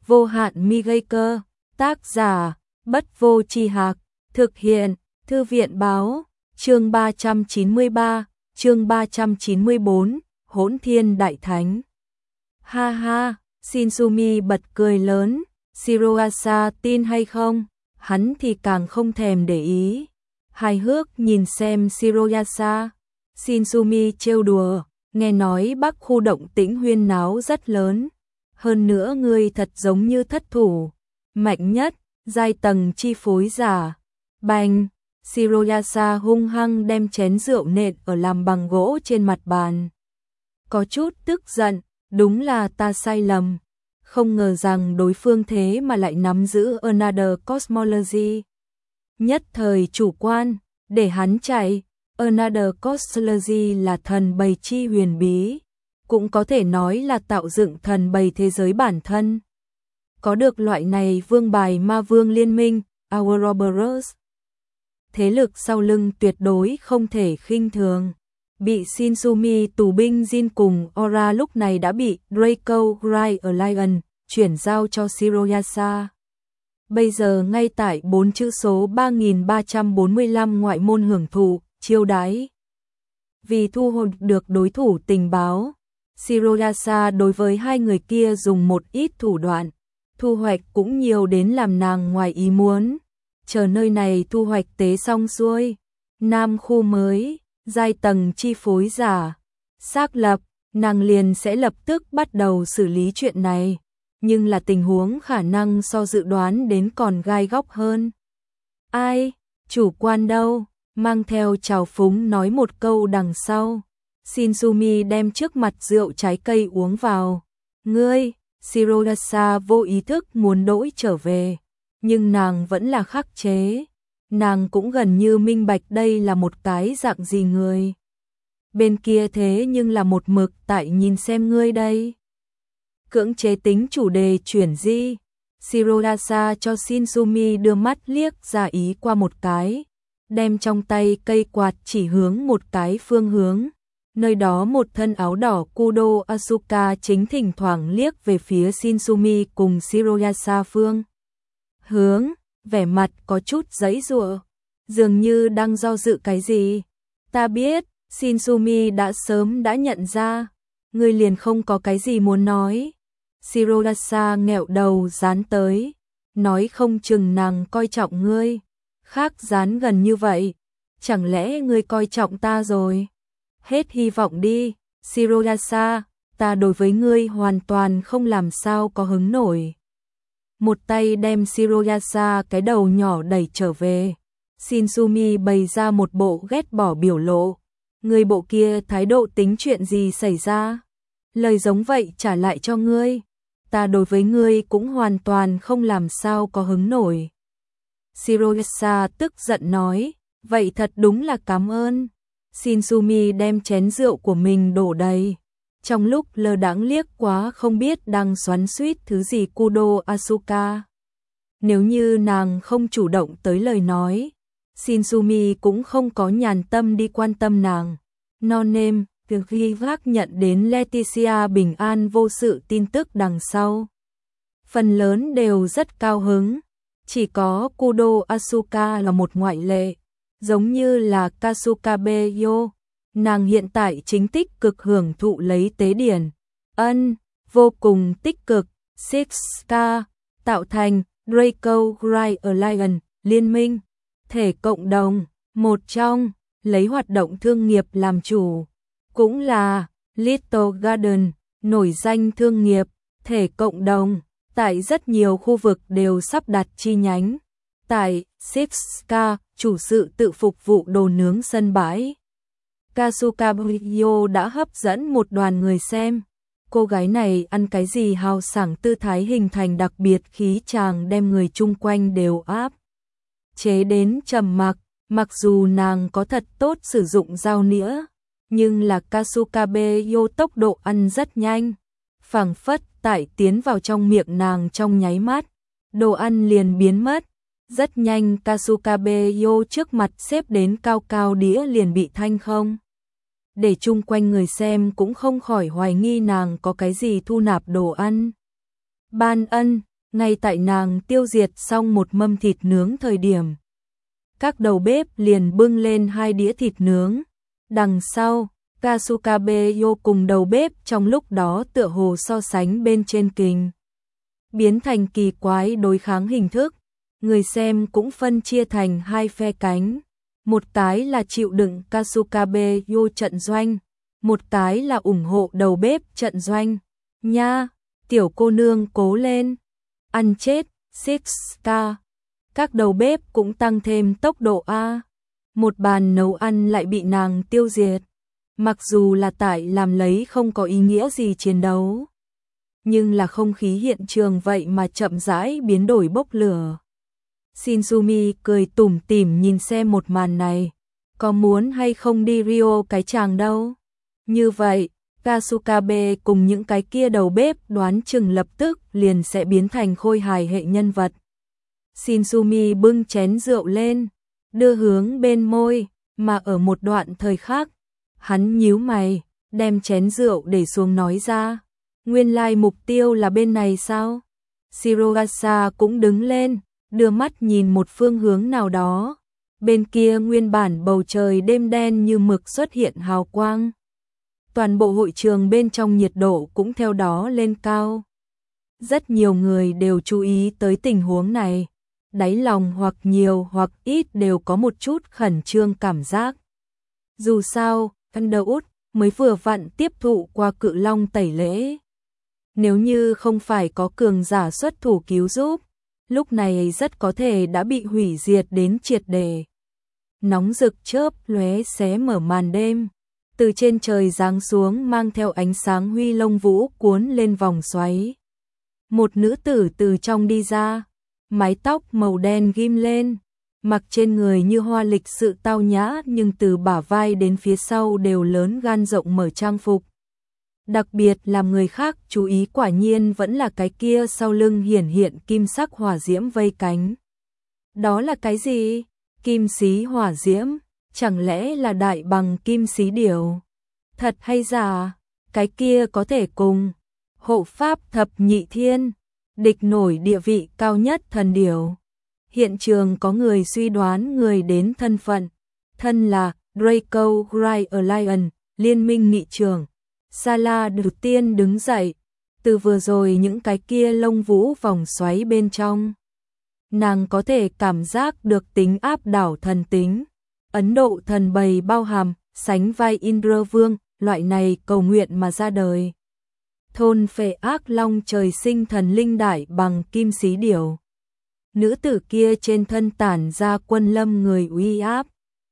vô hạn mi gây cơ, tác giả, Bất Vô Tri Hạc, thực hiện, Thư viện báo, chương 393, chương 394, Hỗn Thiên Đại Thánh. Ha ha, Shinzumi bật cười lớn, Shiroasa tin hay không, hắn thì càng không thèm để ý. Hài hước nhìn xem Shiroasa, Shinzumi trêu đùa, nghe nói Bắc khu động tĩnh huyên náo rất lớn. Hơn nữa ngươi thật giống như thất thủ, mạnh nhất, giai tầng chi phối giả. Bành, Shiroyasa hung hăng đem chén rượu nện ở làm bằng gỗ trên mặt bàn. Có chút tức giận, đúng là ta sai lầm. Không ngờ rằng đối phương thế mà lại nắm giữ Another Cosmology. Nhất thời chủ quan, để hắn chạy. Another Cosmology là thần bầy chi huyền bí, cũng có thể nói là tạo dựng thần bầy thế giới bản thân. Có được loại này vương bài ma vương liên minh, Ouroboros. Thế lực sau lưng tuyệt đối không thể khinh thường. Bị Shinzumi tù binh Jin cùng Ora lúc này đã bị Draco Gray Alliance chuyển giao cho Shiroyasa. Bây giờ ngay tại 4 chữ số 3345 ngoại môn hưởng thụ, chiêu đãi. Vì thu hồi được đối thủ tình báo, Shiroyasa đối với hai người kia dùng một ít thủ đoạn, thu hoạch cũng nhiều đến làm nàng ngoài ý muốn. Chờ nơi này thu hoạch tế xong xuôi, Nam khu mới, giai tầng chi phối giả, xác lập, nàng liền sẽ lập tức bắt đầu xử lý chuyện này, nhưng là tình huống khả năng so dự đoán đến còn gai góc hơn. Ai, chủ quan đâu, mang theo trào phúng nói một câu đằng sau. Shinzumi đem trước mặt rượu trái cây uống vào. Ngươi, Shiroyasa vô ý thức muốn đổi trở về, nhưng nàng vẫn là khắc chế. Nàng cũng gần như minh bạch đây là một cái dạng gì người. Bên kia thế nhưng là một mực tại nhìn xem ngươi đây. Cưỡng chế tính chủ đề chuyển di. Shiroyasa cho Shinzumi đưa mắt liếc ra ý qua một cái, đem trong tay cây quạt chỉ hướng một cái phương hướng. Nơi đó một thân áo đỏ Kudo Asuka chính thỉnh thoảng liếc về phía Shinzumi cùng Shiroyasa phương hướng, vẻ mặt có chút giãy giụa, dường như đang do dự cái gì. Ta biết, Shinzumi đã sớm đã nhận ra, ngươi liền không có cái gì muốn nói. Shiroyasa nghẹo đầu dán tới, nói không chừng nàng coi trọng ngươi, khác dán gần như vậy, chẳng lẽ ngươi coi trọng ta rồi? Hết hy vọng đi, Shiroyasa, ta đối với ngươi hoàn toàn không làm sao có hứng nổi. Một tay đem Shiroyasa cái đầu nhỏ đẩy trở về. Shinzumi bày ra một bộ ghét bỏ biểu lộ. Người bộ kia thái độ tính chuyện gì xảy ra? Lời giống vậy trả lại cho ngươi. Ta đối với ngươi cũng hoàn toàn không làm sao có hứng nổi. Shiroyasa tức giận nói, vậy thật đúng là cảm ơn. Shinzumi đem chén rượu của mình đổ đầy. Trong lúc lơ đãng liếc quá không biết đang xoắn xuýt thứ gì Kudo Asuka. Nếu như nàng không chủ động tới lời nói, Shinzumi cũng không có nhàn tâm đi quan tâm nàng. No name, việc ghi vác nhận đến Leticia bình an vô sự tin tức đằng sau. Phần lớn đều rất cao hứng, chỉ có Kudo Asuka là một ngoại lệ, giống như là Kasukabe Yo. Nàng hiện tại chính tích cực hưởng thụ lấy tế điển. Vô cùng tích cực. Sixka tạo thành Draco Gray Alliance liên minh thể cộng đồng, một trong lấy hoạt động thương nghiệp làm chủ, cũng là Little Garden nổi danh thương nghiệp thể cộng đồng, tại rất nhiều khu vực đều sắp đặt chi nhánh. Tại Sixka, chủ sự tự phục vụ đồ nướng sân bãi Kasukabe đã hấp dẫn một đoàn người xem. Cô gái này ăn cái gì hào sảng, tư thái hình thành đặc biệt khí chàng đem người chung quanh đều áp chế đến trầm mặc. Mặc dù nàng có thật tốt sử dụng dao nĩa, nhưng là Kasukabe tốc độ ăn rất nhanh, phảng phất tại tiến vào trong miệng nàng trong nháy mắt, đồ ăn liền biến mất. Rất nhanh Kasukabe trước mặt xếp đến cao cao đĩa liền bị thanh không. Để chung quanh người xem cũng không khỏi hoài nghi nàng có cái gì thu nạp đồ ăn. Ban ân, Ngay tại nàng tiêu diệt xong một mâm thịt nướng thời điểm, các đầu bếp liền bưng lên 2 đĩa thịt nướng. Đằng sau, Kasukabeyo cùng đầu bếp trong lúc đó tựa hồ so sánh bên trên kình, biến thành kỳ quái đối kháng hình thức. Người xem cũng phân chia thành 2 phe cánh. Một cái là chịu đựng Kasukabeyo trận doanh, một cái là ủng hộ đầu bếp trận doanh. Nha, tiểu cô nương cố lên, ăn chết, Sixka. Các đầu bếp cũng tăng thêm tốc độ A. Một bàn nấu ăn lại bị nàng tiêu diệt. Mặc dù là tại làm lấy không có ý nghĩa gì chiến đấu, nhưng là không khí hiện trường vậy mà chậm rãi biến đổi bốc lửa. Shinzumi cười tủm tỉm nhìn xem một màn này, có muốn hay không đi Rio cái chàng đâu. Như vậy, Kasukabe cùng những cái kia đầu bếp đoán chừng lập tức liền sẽ biến thành khôi hài hệ nhân vật. Shinzumi bưng chén rượu lên, đưa hướng bên môi, mà ở một đoạn thời khác, hắn nhíu mày, đem chén rượu để xuống nói ra. Nguyên lai mục tiêu là bên này sao? Shirogasa cũng đứng lên, đưa mắt nhìn một phương hướng nào đó. Bên kia nguyên bản bầu trời đêm đen như mực xuất hiện hào quang. Toàn bộ hội trường bên trong nhiệt độ cũng theo đó lên cao. Rất nhiều người đều chú ý tới tình huống này. Đáy lòng hoặc nhiều hoặc ít đều có một chút khẩn trương cảm giác. Dù sao, Underwood mới vừa vặn tiếp thụ qua Cự Long tẩy lễ. Nếu như không phải có cường giả xuất thủ cứu giúp, lúc này rất có thể đã bị hủy diệt đến triệt để. Nóng rực chớp lóe xé mở màn đêm, từ trên trời giáng xuống mang theo ánh sáng huy lông vũ cuốn lên vòng xoáy. Một nữ tử từ trong đi ra, mái tóc màu đen ghim lên, mặc trên người như hoa lịch sự tao nhã, nhưng từ bả vai đến phía sau đều lớn gan rộng mở trang phục. Đặc biệt làm người khác chú ý quả nhiên vẫn là cái kia sau lưng hiển hiện kim sắc hỏa diễm vây cánh. Đó là cái gì? Kim xí hỏa diễm, chẳng lẽ là đại bằng kim xí điểu? Thật hay giả? Cái kia có thể cùng hộ pháp thập nhị thiên, địch nổi địa vị cao nhất thần điểu. Hiện trường có người suy đoán người đến thân phận, thân là Draco Grier Lion, liên minh nghị trưởng. Sala đầu tiên đứng dậy, từ vừa rồi những cái kia lông vũ vòng xoáy bên trong. Nàng có thể cảm giác được tính áp đảo thần tính. Ấn Độ thần bầy bao hàm, sánh vai Indra Vương, loại này cầu nguyện mà ra đời. Thôn phệ ác long trời sinh thần linh đại bằng kim xí điểu. Nữ tử kia trên thân tản ra quân lâm người uy áp.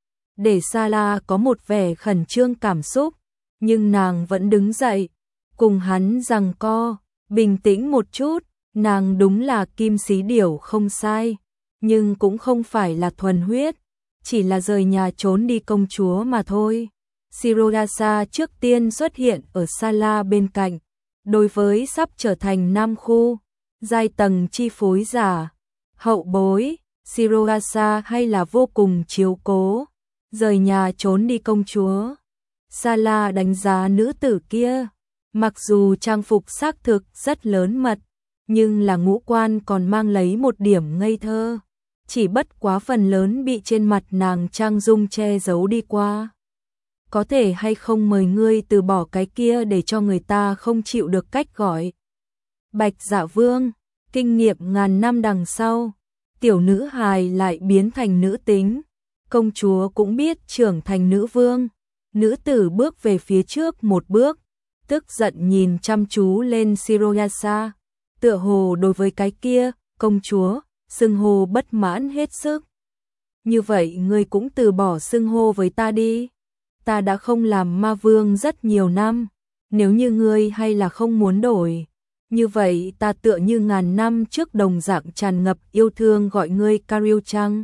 Để Sala có một vẻ khẩn trương cảm xúc, nhưng nàng vẫn đứng dậy, cùng hắn giằng co, bình tĩnh một chút, nàng đúng là kim xí điểu không sai, nhưng cũng không phải là thuần huyết, chỉ là rời nhà trốn đi công chúa mà thôi. Shirogasa trước tiên xuất hiện ở Sala bên cạnh, đối với sắp trở thành nam khu, giai tầng chi phối giả, hậu bối, Shirogasa hay là vô cùng chiếu cố, rời nhà trốn đi công chúa. Sala đánh giá nữ tử kia, mặc dù trang phục xác thực rất lớn mật, nhưng là ngũ quan còn mang lấy một điểm ngây thơ, chỉ bất quá phần lớn bị trên mặt nàng trang dung che giấu đi qua. Có thể hay không mời ngươi từ bỏ cái kia để cho người ta không chịu được cách gọi. Bạch Dạ Vương, kinh nghiệm ngàn năm đằng sau, tiểu nữ hài lại biến thành nữ tính, công chúa cũng biết trưởng thành nữ vương. Nữ tử bước về phía trước một bước, tức giận nhìn chăm chú lên Shirogasa, tựa hồ đối với cái kia, công chúa, xưng hô bất mãn hết sức. Như vậy ngươi cũng từ bỏ xưng hô với ta đi. Ta đã không làm ma vương rất nhiều năm, nếu như ngươi hay là không muốn đổi, như vậy ta tựa như ngàn năm trước đồng dạng tràn ngập yêu thương gọi ngươi Karyu-chan.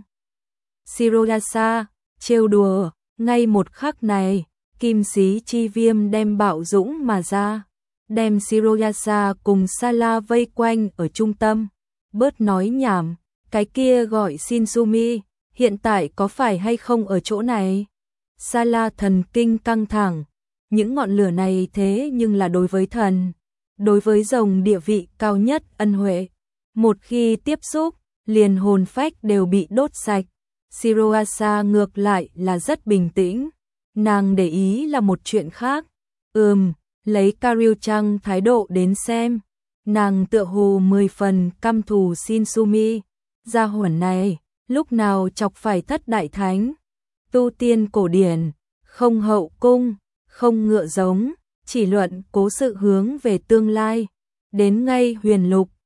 Shirogasa, trêu đùa. Ngay một khắc này, kim xí chi viêm đem bạo dũng mà ra, đem Shirogasa cùng Sala vây quanh ở trung tâm. Bớt nói nhảm, cái kia gọi Shinzumi, hiện tại có phải hay không ở chỗ này? Sala thần kinh căng thẳng, những ngọn lửa này thế nhưng là đối với thần, đối với rồng địa vị cao nhất ân huệ. Một khi tiếp xúc, liền hồn phách đều bị đốt sạch. Shiroasa ngược lại là rất bình tĩnh, nàng để ý là một chuyện khác. Lấy Kariu-chan thái độ đến xem, nàng tựa hồ 10 phần căm thù Shinsumi, gia hỏa này, lúc nào chọc phải thất đại thánh. Tu tiên cổ điển, không hậu cung, không ngựa giống, chỉ luận cố sự hướng về tương lai. Đến ngay huyền lục,